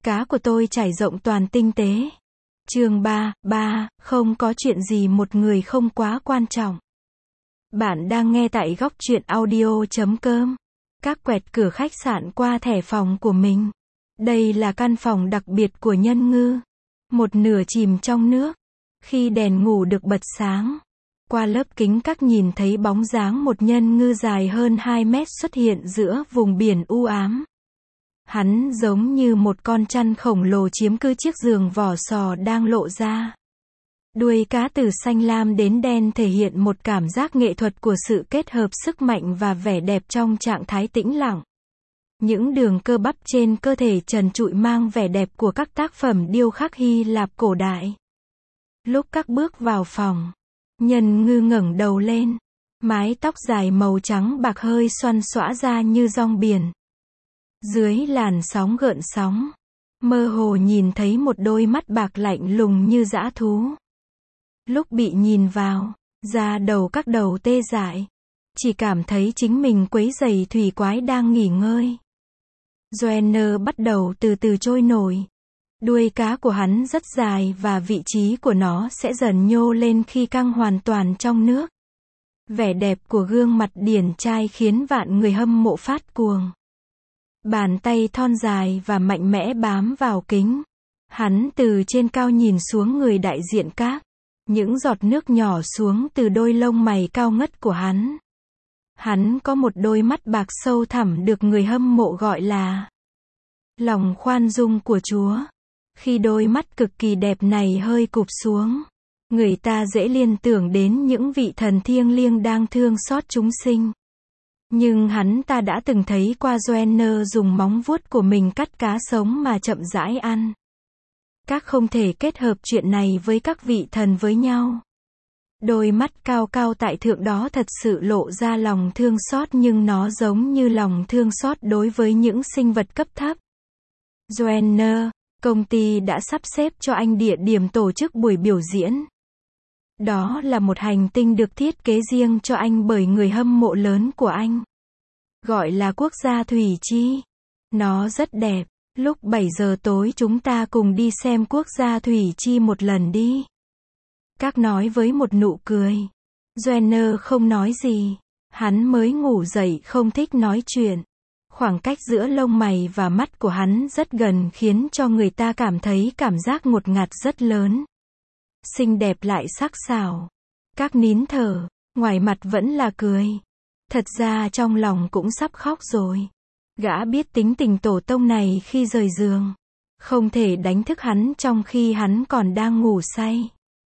Cá của tôi trải rộng toàn tinh tế. Chương 3, không có chuyện gì một người không quá quan trọng. Bạn đang nghe tại góc truyện audio.com. Các quẹt cửa khách sạn qua thẻ phòng của mình. Đây là căn phòng đặc biệt của Nhân Ngư. Một nửa chìm trong nước. Khi đèn ngủ được bật sáng, qua lớp kính các nhìn thấy bóng dáng một nhân ngư dài hơn 2 mét xuất hiện giữa vùng biển u ám. Hắn giống như một con chăn khổng lồ chiếm cứ chiếc giường vỏ sò đang lộ ra. Đuôi cá từ xanh lam đến đen thể hiện một cảm giác nghệ thuật của sự kết hợp sức mạnh và vẻ đẹp trong trạng thái tĩnh lặng. Những đường cơ bắp trên cơ thể trần trụi mang vẻ đẹp của các tác phẩm điêu khắc Hy Lạp cổ đại. Lúc các bước vào phòng, Nhân Ngư ngẩng đầu lên. Mái tóc dài màu trắng bạc hơi xoăn xõa ra như rong biển. Dưới làn sóng gợn sóng, mơ hồ nhìn thấy một đôi mắt bạc lạnh lùng như dã thú. Lúc bị nhìn vào, da đầu các đầu tê dại. Chỉ cảm thấy chính mình quấy rầy thủy quái đang nghỉ ngơi. Joanna bắt đầu từ từ trôi nổi. Đuôi cá của hắn rất dài và vị trí của nó sẽ dần nhô lên khi căng hoàn toàn trong nước. Vẻ đẹp của gương mặt điển trai khiến vạn người hâm mộ phát cuồng. Bàn tay thon dài và mạnh mẽ bám vào kính. Hắn từ trên cao nhìn xuống người đại diện các. Những giọt nước nhỏ xuống từ đôi lông mày cao ngất của hắn. Hắn có một đôi mắt bạc sâu thẳm được người hâm mộ gọi là lòng khoan dung của Chúa. Khi đôi mắt cực kỳ đẹp này hơi cụp xuống, người ta dễ liên tưởng đến những vị thần thiêng liêng đang thương xót chúng sinh. Nhưng hắn ta đã từng thấy qua Joanna dùng móng vuốt của mình cắt cá sống mà chậm rãi ăn. Các không thể kết hợp chuyện này với các vị thần với nhau. Đôi mắt cao cao tại thượng đó thật sự lộ ra lòng thương xót, nhưng nó giống như lòng thương xót đối với những sinh vật cấp thấp. Joanna, công ty đã sắp xếp cho anh địa điểm tổ chức buổi biểu diễn. Đó là một hành tinh được thiết kế riêng cho anh bởi người hâm mộ lớn của anh. Gọi là Quốc gia Thủy Chi. Nó rất đẹp. Lúc 7 giờ tối chúng ta cùng đi xem Quốc gia Thủy Chi một lần đi. Các nói với một nụ cười. Joanna không nói gì. Hắn mới ngủ dậy không thích nói chuyện. Khoảng cách giữa lông mày và mắt của hắn rất gần khiến cho người ta cảm thấy cảm giác ngột ngạt rất lớn. Xinh đẹp lại sắc sảo. Các nín thở, ngoài mặt vẫn là cười. Thật ra trong lòng cũng sắp khóc rồi. Gã biết tính tình tổ tông này khi rời giường. Không thể đánh thức hắn trong khi hắn còn đang ngủ say.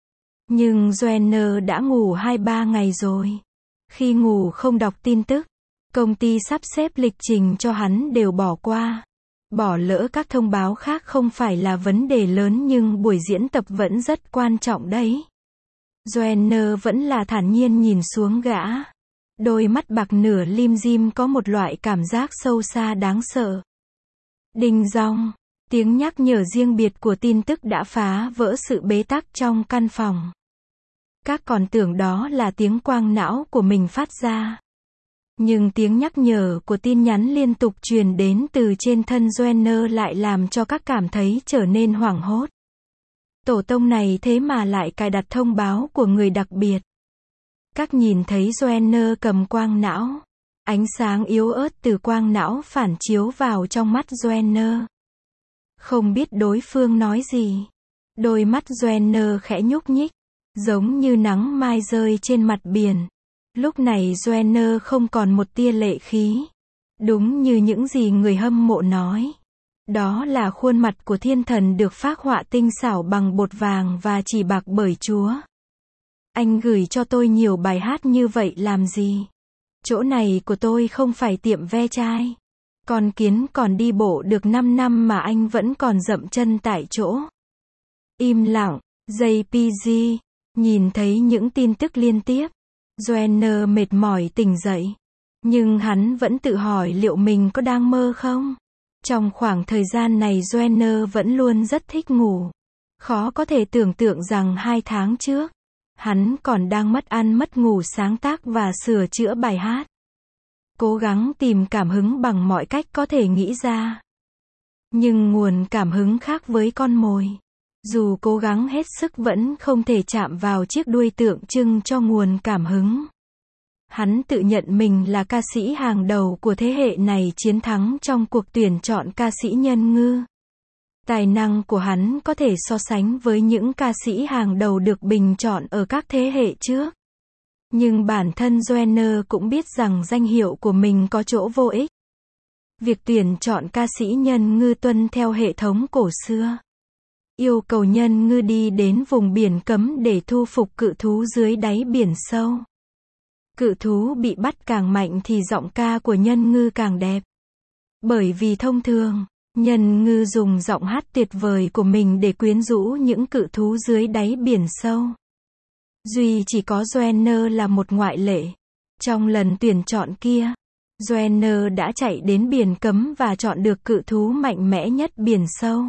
Nhưng Joanna đã ngủ 2-3 ngày rồi. Khi ngủ không đọc tin tức. Công ty sắp xếp lịch trình cho hắn đều bỏ qua. Bỏ lỡ các thông báo khác không phải là vấn đề lớn nhưng buổi diễn tập vẫn rất quan trọng đấy. Joanna vẫn là thản nhiên nhìn xuống gã. Đôi mắt bạc nửa lim dim có một loại cảm giác sâu xa đáng sợ. Đinh dong, tiếng nhắc nhở riêng biệt của tin tức đã phá vỡ sự bế tắc trong căn phòng. Các còn tưởng đó là tiếng quang não của mình phát ra. Nhưng tiếng nhắc nhở của tin nhắn liên tục truyền đến từ trên thân Joanna lại làm cho các cảm thấy trở nên hoảng hốt. Tổ tông này thế mà lại cài đặt thông báo của người đặc biệt. Các nhìn thấy Joanna cầm quang não. Ánh sáng yếu ớt từ quang não phản chiếu vào trong mắt Joanna. Không biết đối phương nói gì. Đôi mắt Joanna khẽ nhúc nhích. Giống như nắng mai rơi trên mặt biển. Lúc này Joanna không còn một tia lệ khí. Đúng như những gì người hâm mộ nói. Đó là khuôn mặt của thiên thần được phác họa tinh xảo bằng bột vàng và chỉ bạc bởi Chúa. Anh gửi cho tôi nhiều bài hát như vậy làm gì? Chỗ này của tôi không phải tiệm ve chai. Con kiến còn đi bộ được 5 năm mà anh vẫn còn dậm chân tại chỗ. Im lặng, JPG, nhìn thấy những tin tức liên tiếp. Joanna mệt mỏi tỉnh dậy. Nhưng hắn vẫn tự hỏi liệu mình có đang mơ không? Trong khoảng thời gian này Joanna vẫn luôn rất thích ngủ. Khó có thể tưởng tượng rằng 2 tháng trước, hắn còn đang mất ăn mất ngủ sáng tác và sửa chữa bài hát. Cố gắng tìm cảm hứng bằng mọi cách có thể nghĩ ra. Nhưng nguồn cảm hứng khác với con mồi. Dù cố gắng hết sức vẫn không thể chạm vào chiếc đuôi tượng trưng cho nguồn cảm hứng. Hắn tự nhận mình là ca sĩ hàng đầu của thế hệ này chiến thắng trong cuộc tuyển chọn ca sĩ nhân ngư. Tài năng của hắn có thể so sánh với những ca sĩ hàng đầu được bình chọn ở các thế hệ trước. Nhưng bản thân Joyner cũng biết rằng danh hiệu của mình có chỗ vô ích. Việc tuyển chọn ca sĩ nhân ngư tuân theo hệ thống cổ xưa. Yêu cầu nhân ngư đi đến vùng biển cấm để thu phục cự thú dưới đáy biển sâu. Cự thú bị bắt càng mạnh thì giọng ca của nhân ngư càng đẹp. Bởi vì thông thường, nhân ngư dùng giọng hát tuyệt vời của mình để quyến rũ những cự thú dưới đáy biển sâu. Duy chỉ có Joyner là một ngoại lệ. Trong lần tuyển chọn kia, Joyner đã chạy đến biển cấm và chọn được cự thú mạnh mẽ nhất biển sâu.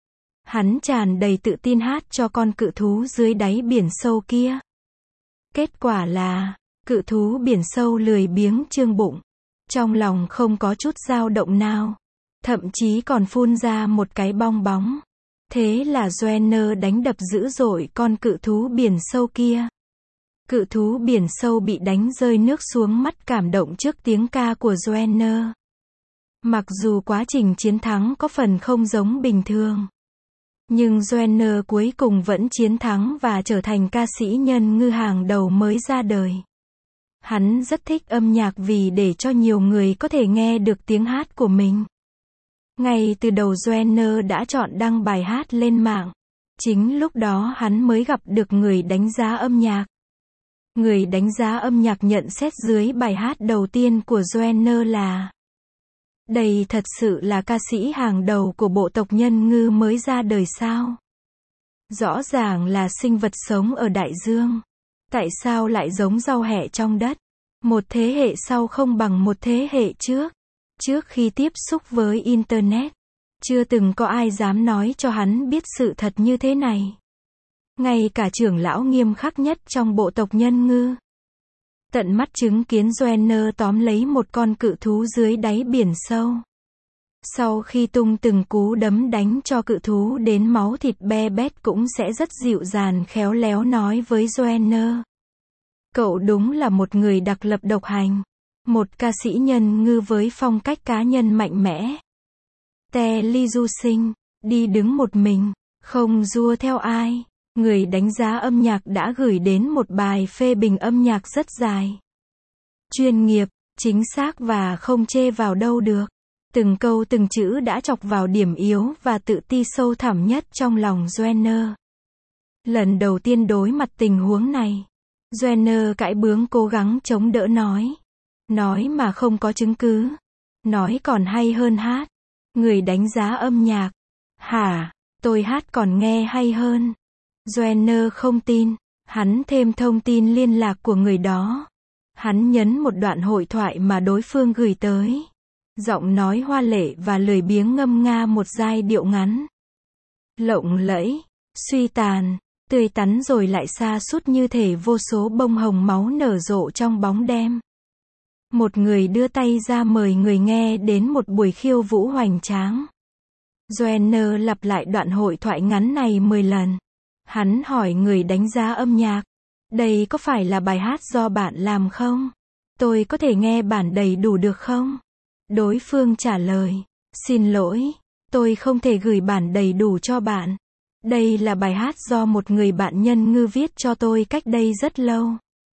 Hắn tràn đầy tự tin hát cho con cự thú dưới đáy biển sâu kia. Kết quả là, cự thú biển sâu lười biếng trương bụng. Trong lòng không có chút dao động nào. Thậm chí còn phun ra một cái bong bóng. Thế là Joyner đánh đập dữ dội con cự thú biển sâu kia. Cự thú biển sâu bị đánh rơi nước xuống mắt cảm động trước tiếng ca của Joyner. Mặc dù quá trình chiến thắng có phần không giống bình thường. Nhưng Joyner cuối cùng vẫn chiến thắng và trở thành ca sĩ nhân ngư hàng đầu mới ra đời. Hắn rất thích âm nhạc vì để cho nhiều người có thể nghe được tiếng hát của mình. Ngay từ đầu Joyner đã chọn đăng bài hát lên mạng. Chính lúc đó hắn mới gặp được người đánh giá âm nhạc. Người đánh giá âm nhạc nhận xét dưới bài hát đầu tiên của Joyner là: đây thật sự là ca sĩ hàng đầu của bộ tộc nhân ngư mới ra đời sao? Rõ ràng là sinh vật sống ở đại dương. Tại sao lại giống rau hẹ trong đất? Một thế hệ sau không bằng một thế hệ trước. Trước khi tiếp xúc với Internet, chưa từng có ai dám nói cho hắn biết sự thật như thế này. Ngay cả trưởng lão nghiêm khắc nhất trong bộ tộc nhân ngư. Tận mắt chứng kiến Joyner tóm lấy một con cự thú dưới đáy biển sâu. Sau khi tung từng cú đấm đánh cho cự thú đến máu thịt be bét cũng sẽ rất dịu dàng khéo léo nói với Joyner: cậu đúng là một người đặc lập độc hành. Một ca sĩ nhân ngư với phong cách cá nhân mạnh mẽ. Te ly du sinh, đi đứng một mình, không dua theo ai. Người đánh giá âm nhạc đã gửi đến một bài phê bình âm nhạc rất dài. Chuyên nghiệp, chính xác và không chê vào đâu được. Từng câu từng chữ đã chọc vào điểm yếu và tự ti sâu thẳm nhất trong lòng Joyner. Lần đầu tiên đối mặt tình huống này, Joyner cãi bướng cố gắng chống đỡ nói. Nói mà không có chứng cứ. Nói còn hay hơn hát. Người đánh giá âm nhạc: hả, tôi hát còn nghe hay hơn. Joyner không tin. Hắn thêm thông tin liên lạc của người đó. Hắn nhấn một đoạn hội thoại mà đối phương gửi tới. Giọng nói hoa lệ và lười biếng ngâm nga một giai điệu ngắn. Lộng lẫy, suy tàn, tươi tắn rồi lại sa sút như thể vô số bông hồng máu nở rộ trong bóng đêm. Một người đưa tay ra mời người nghe đến một buổi khiêu vũ hoành tráng. Joyner lặp lại đoạn hội thoại ngắn này 10 lần. Hắn hỏi người đánh giá âm nhạc: đây có phải là bài hát do bạn làm không? Tôi có thể nghe bản đầy đủ được không? Đối phương trả lời: xin lỗi, tôi không thể gửi bản đầy đủ cho bạn. Đây là bài hát do một người bạn nhân ngư viết cho tôi cách đây rất lâu.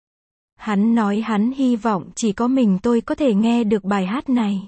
Hắn nói hắn hy vọng chỉ có mình tôi có thể nghe được bài hát này.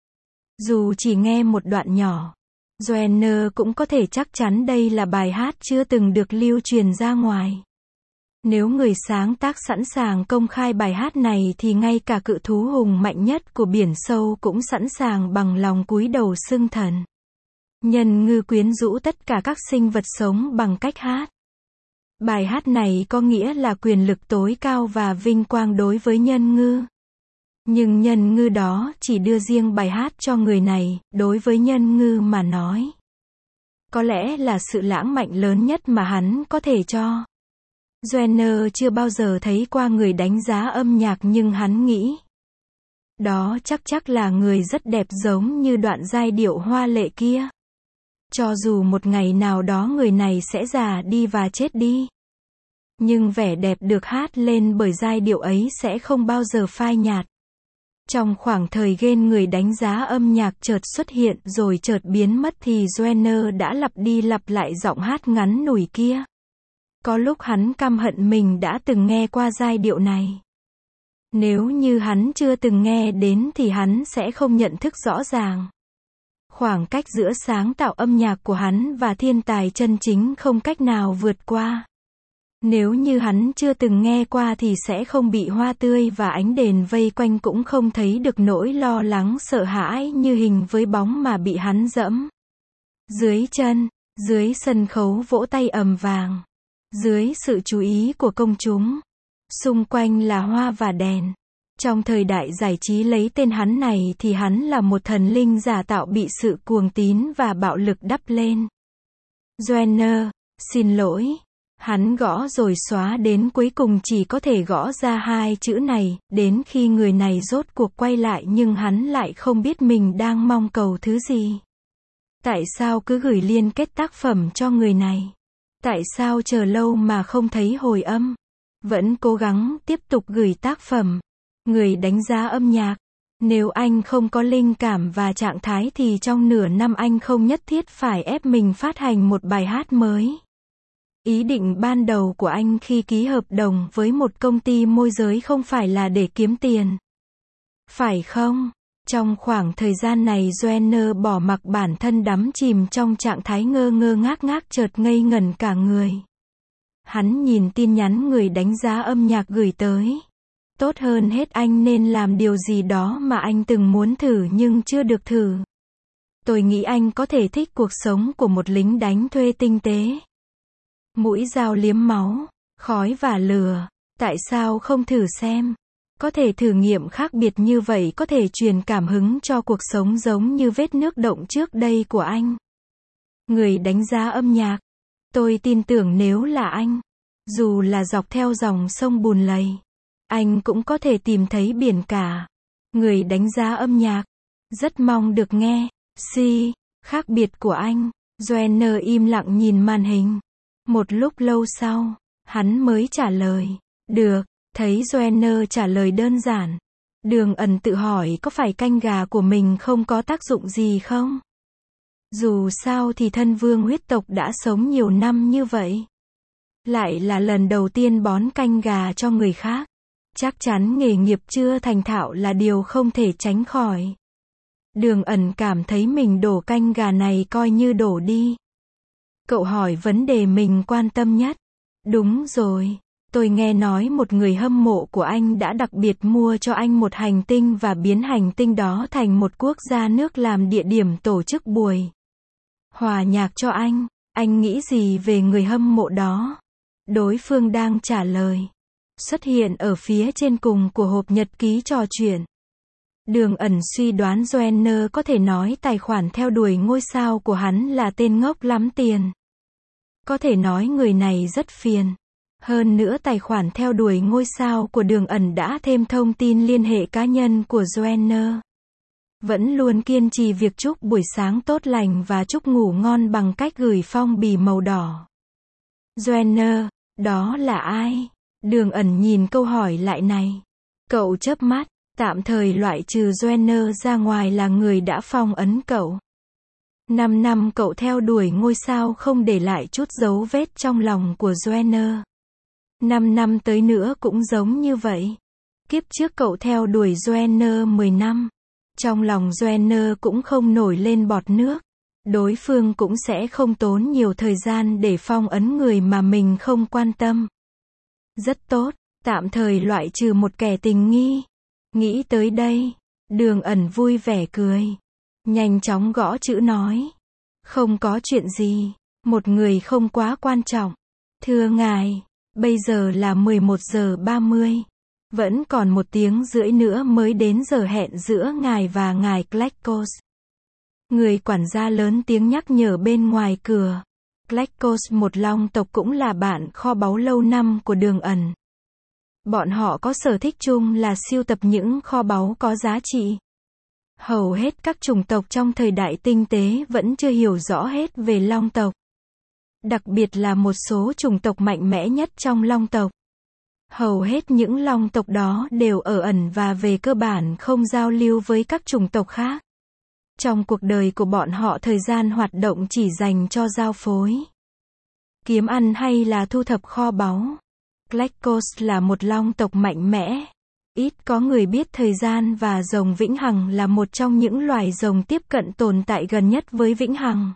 Dù chỉ nghe một đoạn nhỏ, Joyner cũng có thể chắc chắn đây là bài hát chưa từng được lưu truyền ra ngoài. Nếu người sáng tác sẵn sàng công khai bài hát này thì ngay cả cự thú hùng mạnh nhất của biển sâu cũng sẵn sàng bằng lòng cúi đầu xưng thần. Nhân ngư quyến rũ tất cả các sinh vật sống bằng cách hát. Bài hát này có nghĩa là quyền lực tối cao và vinh quang đối với nhân ngư. Nhưng nhân ngư đó chỉ đưa riêng bài hát cho người này, đối với nhân ngư mà nói. Có lẽ là sự lãng mạn lớn nhất mà hắn có thể cho. Joyner chưa bao giờ thấy qua người đánh giá âm nhạc nhưng hắn nghĩ. Đó chắc là người rất đẹp giống như đoạn giai điệu hoa lệ kia. Cho dù một ngày nào đó người này sẽ già đi và chết đi, nhưng vẻ đẹp được hát lên bởi giai điệu ấy sẽ không bao giờ phai nhạt. Trong khoảng thời gian người đánh giá âm nhạc chợt xuất hiện rồi chợt biến mất thì Joyner đã lặp đi lặp lại giọng hát ngắn ngủi kia. Có lúc hắn căm hận mình đã từng nghe qua giai điệu này. Nếu như hắn chưa từng nghe đến thì hắn sẽ không nhận thức rõ ràng. Khoảng cách giữa sáng tạo âm nhạc của hắn và thiên tài chân chính không cách nào vượt qua. Nếu như hắn chưa từng nghe qua thì sẽ không bị hoa tươi và ánh đèn vây quanh, cũng không thấy được nỗi lo lắng sợ hãi như hình với bóng mà bị hắn dẫm dưới chân. Dưới sân khấu vỗ tay ầm vàng, dưới sự chú ý của công chúng, xung quanh là hoa và đèn. Trong thời đại giải trí lấy tên hắn này thì hắn là một thần linh giả tạo bị sự cuồng tín và bạo lực đắp lên. Joyner, xin lỗi. Hắn gõ rồi xóa đến cuối cùng chỉ có thể gõ ra hai chữ này, đến khi người này rốt cuộc quay lại nhưng hắn lại không biết mình đang mong cầu thứ gì. Tại sao cứ gửi liên kết tác phẩm cho người này? Tại sao chờ lâu mà không thấy hồi âm? Vẫn cố gắng tiếp tục gửi tác phẩm. Người đánh giá âm nhạc. Nếu anh không có linh cảm và trạng thái thì trong nửa năm anh không nhất thiết phải ép mình phát hành một bài hát mới. Ý định ban đầu của anh khi ký hợp đồng với một công ty môi giới không phải là để kiếm tiền. Phải không? Trong khoảng thời gian này Joyner bỏ mặc bản thân đắm chìm trong trạng thái ngơ ngơ ngác ngác, chợt ngây ngẩn cả người. Hắn nhìn tin nhắn người đánh giá âm nhạc gửi tới. Tốt hơn hết anh nên làm điều gì đó mà anh từng muốn thử nhưng chưa được thử. Tôi nghĩ anh có thể thích cuộc sống của một lính đánh thuê tinh tế. Mũi dao liếm máu, khói và lửa. Tại sao không thử xem? Có thể thử nghiệm khác biệt như vậy có thể truyền cảm hứng cho cuộc sống giống như vết nước động trước đây của anh. Người đánh giá âm nhạc. Tôi tin tưởng nếu là anh, dù là dọc theo dòng sông bùn lầy, anh cũng có thể tìm thấy biển cả. Người đánh giá âm nhạc. Rất mong được nghe. Khác biệt của anh. Joyner im lặng nhìn màn hình. Một lúc lâu sau, hắn mới trả lời. Được. Thấy Joyner trả lời đơn giản, Đường Ẩn tự hỏi có phải canh gà của mình không có tác dụng gì không? Dù sao thì thân vương huyết tộc đã sống nhiều năm như vậy. Lại là lần đầu tiên bón canh gà cho người khác. Chắc chắn nghề nghiệp chưa thành thạo là điều không thể tránh khỏi. Đường Ẩn cảm thấy mình đổ canh gà này coi như đổ đi. Cậu hỏi vấn đề mình quan tâm nhất. Đúng rồi. Tôi nghe nói một người hâm mộ của anh đã đặc biệt mua cho anh một hành tinh và biến hành tinh đó thành một quốc gia nước làm địa điểm tổ chức buổi hòa nhạc cho anh. Anh nghĩ gì về người hâm mộ đó? Đối phương đang trả lời. Xuất hiện ở phía trên cùng của hộp nhật ký trò chuyện. Đường Ẩn suy đoán Joyner có thể nói tài khoản theo đuổi ngôi sao của hắn là tên ngốc lắm tiền. Có thể nói người này rất phiền. Hơn nữa tài khoản theo đuổi ngôi sao của Đường Ẩn đã thêm thông tin liên hệ cá nhân của Joyner. Vẫn luôn kiên trì việc chúc buổi sáng tốt lành và chúc ngủ ngon bằng cách gửi phong bì màu đỏ. Joyner, đó là ai? Đường Ẩn nhìn câu hỏi lại này. Cậu chớp mắt, tạm thời loại trừ Joyner ra ngoài là người đã phong ấn cậu. 5 năm cậu theo đuổi ngôi sao không để lại chút dấu vết trong lòng của Joyner. 5 năm tới nữa cũng giống như vậy. Kiếp trước cậu theo đuổi Joyner 10 năm. Trong lòng Joyner cũng không nổi lên bọt nước. Đối phương cũng sẽ không tốn nhiều thời gian để phong ấn người mà mình không quan tâm. Rất tốt, tạm thời loại trừ một kẻ tình nghi. Nghĩ tới đây, Đường Ẩn vui vẻ cười. Nhanh chóng gõ chữ nói. Không có chuyện gì, một người không quá quan trọng. Thưa ngài, bây giờ là 11 giờ 30. Vẫn còn 1 tiếng rưỡi nữa mới đến giờ hẹn giữa ngài và ngài Kleckos. Người quản gia lớn tiếng nhắc nhở bên ngoài cửa. Kleckos một long tộc cũng là bạn kho báu lâu năm của Đường Ẩn. Bọn họ có sở thích chung là sưu tập những kho báu có giá trị. Hầu hết các chủng tộc trong thời đại tinh tế vẫn chưa hiểu rõ hết về long tộc. Đặc biệt là một số chủng tộc mạnh mẽ nhất trong long tộc. Hầu hết những long tộc đó đều ở ẩn và về cơ bản không giao lưu với các chủng tộc khác. Trong cuộc đời của bọn họ thời gian hoạt động chỉ dành cho giao phối, kiếm ăn hay là thu thập kho báu. Glaikos là một long tộc mạnh mẽ. Ít có người biết thời gian và rồng vĩnh hằng là một trong những loài rồng tiếp cận tồn tại gần nhất với vĩnh hằng.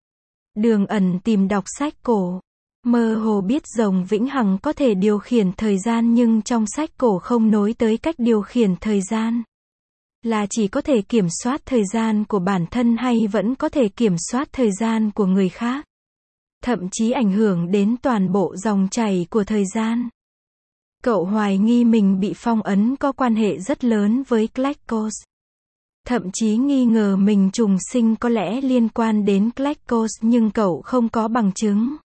Đường Ẩn tìm đọc sách cổ. Mơ hồ biết rồng vĩnh hằng có thể điều khiển thời gian nhưng trong sách cổ không nói tới cách điều khiển thời gian. Là chỉ có thể kiểm soát thời gian của bản thân hay vẫn có thể kiểm soát thời gian của người khác. Thậm chí ảnh hưởng đến toàn bộ dòng chảy của thời gian. Cậu hoài nghi mình bị phong ấn có quan hệ rất lớn với Glaikos. Thậm chí nghi ngờ mình trùng sinh có lẽ liên quan đến Glaikos nhưng cậu không có bằng chứng.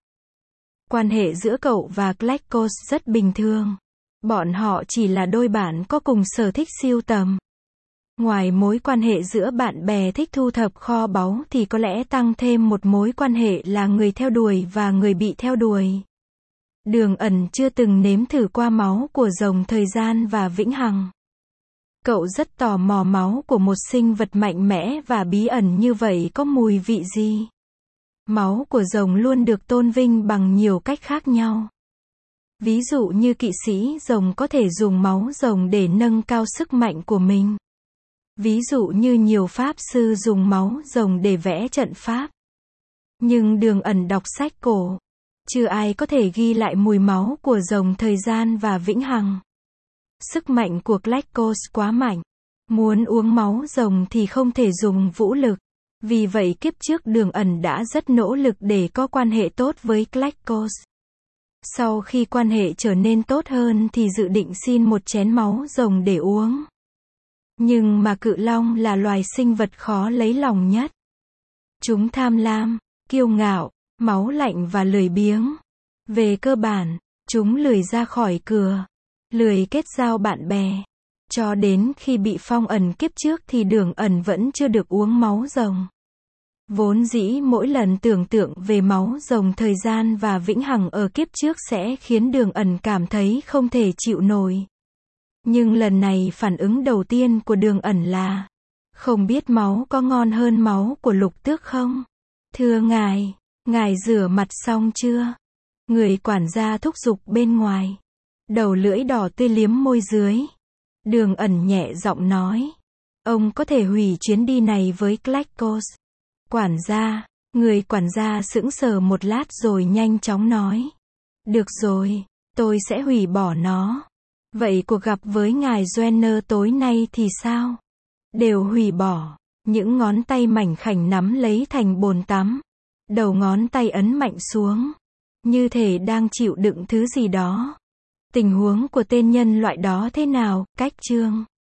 Quan hệ giữa cậu và Glaikos rất bình thường. Bọn họ chỉ là đôi bạn có cùng sở thích sưu tầm. Ngoài mối quan hệ giữa bạn bè thích thu thập kho báu thì có lẽ tăng thêm một mối quan hệ là người theo đuổi và người bị theo đuổi. Đường Ẩn chưa từng nếm thử qua máu của rồng thời gian và vĩnh hằng. Cậu rất tò mò máu của một sinh vật mạnh mẽ và bí ẩn như vậy có mùi vị gì. Máu của rồng luôn được tôn vinh bằng nhiều cách khác nhau. Ví dụ như kỵ sĩ rồng có thể dùng máu rồng để nâng cao sức mạnh của mình. Ví dụ như nhiều pháp sư dùng máu rồng để vẽ trận pháp. Nhưng Đường Ẩn đọc sách cổ, chưa ai có thể ghi lại mùi máu của rồng thời gian và vĩnh hằng. Sức mạnh của Glaikos quá mạnh. Muốn uống máu rồng thì không thể dùng vũ lực. Vì vậy kiếp trước Đường Ẩn đã rất nỗ lực để có quan hệ tốt với Glaikos. Sau khi quan hệ trở nên tốt hơn thì dự định xin một chén máu rồng để uống. Nhưng mà cự long là loài sinh vật khó lấy lòng nhất. Chúng tham lam, kiêu ngạo, máu lạnh và lười biếng. Về cơ bản, chúng lười ra khỏi cửa, lười kết giao bạn bè. Cho đến khi bị phong ẩn kiếp trước thì Đường Ẩn vẫn chưa được uống máu rồng. Vốn dĩ mỗi lần tưởng tượng về máu rồng thời gian và vĩnh hằng ở kiếp trước sẽ khiến Đường Ẩn cảm thấy không thể chịu nổi. Nhưng lần này phản ứng đầu tiên của Đường Ẩn là, không biết máu có ngon hơn máu của Lục Tước không? Thưa ngài rửa mặt xong chưa? Người quản gia thúc giục bên ngoài. Đầu lưỡi đỏ tươi liếm môi dưới. Đường Ẩn nhẹ giọng nói, ông có thể hủy chuyến đi này với Glaikos. Người quản gia sững sờ một lát rồi nhanh chóng nói, được rồi, tôi sẽ hủy bỏ nó. Vậy cuộc gặp với ngài Joanner tối nay thì sao? Đều hủy bỏ. Những ngón tay mảnh khảnh nắm lấy thành bồn tắm. Đầu ngón tay ấn mạnh xuống. Như thể đang chịu đựng thứ gì đó. Tình huống của tên nhân loại đó thế nào? Cách chương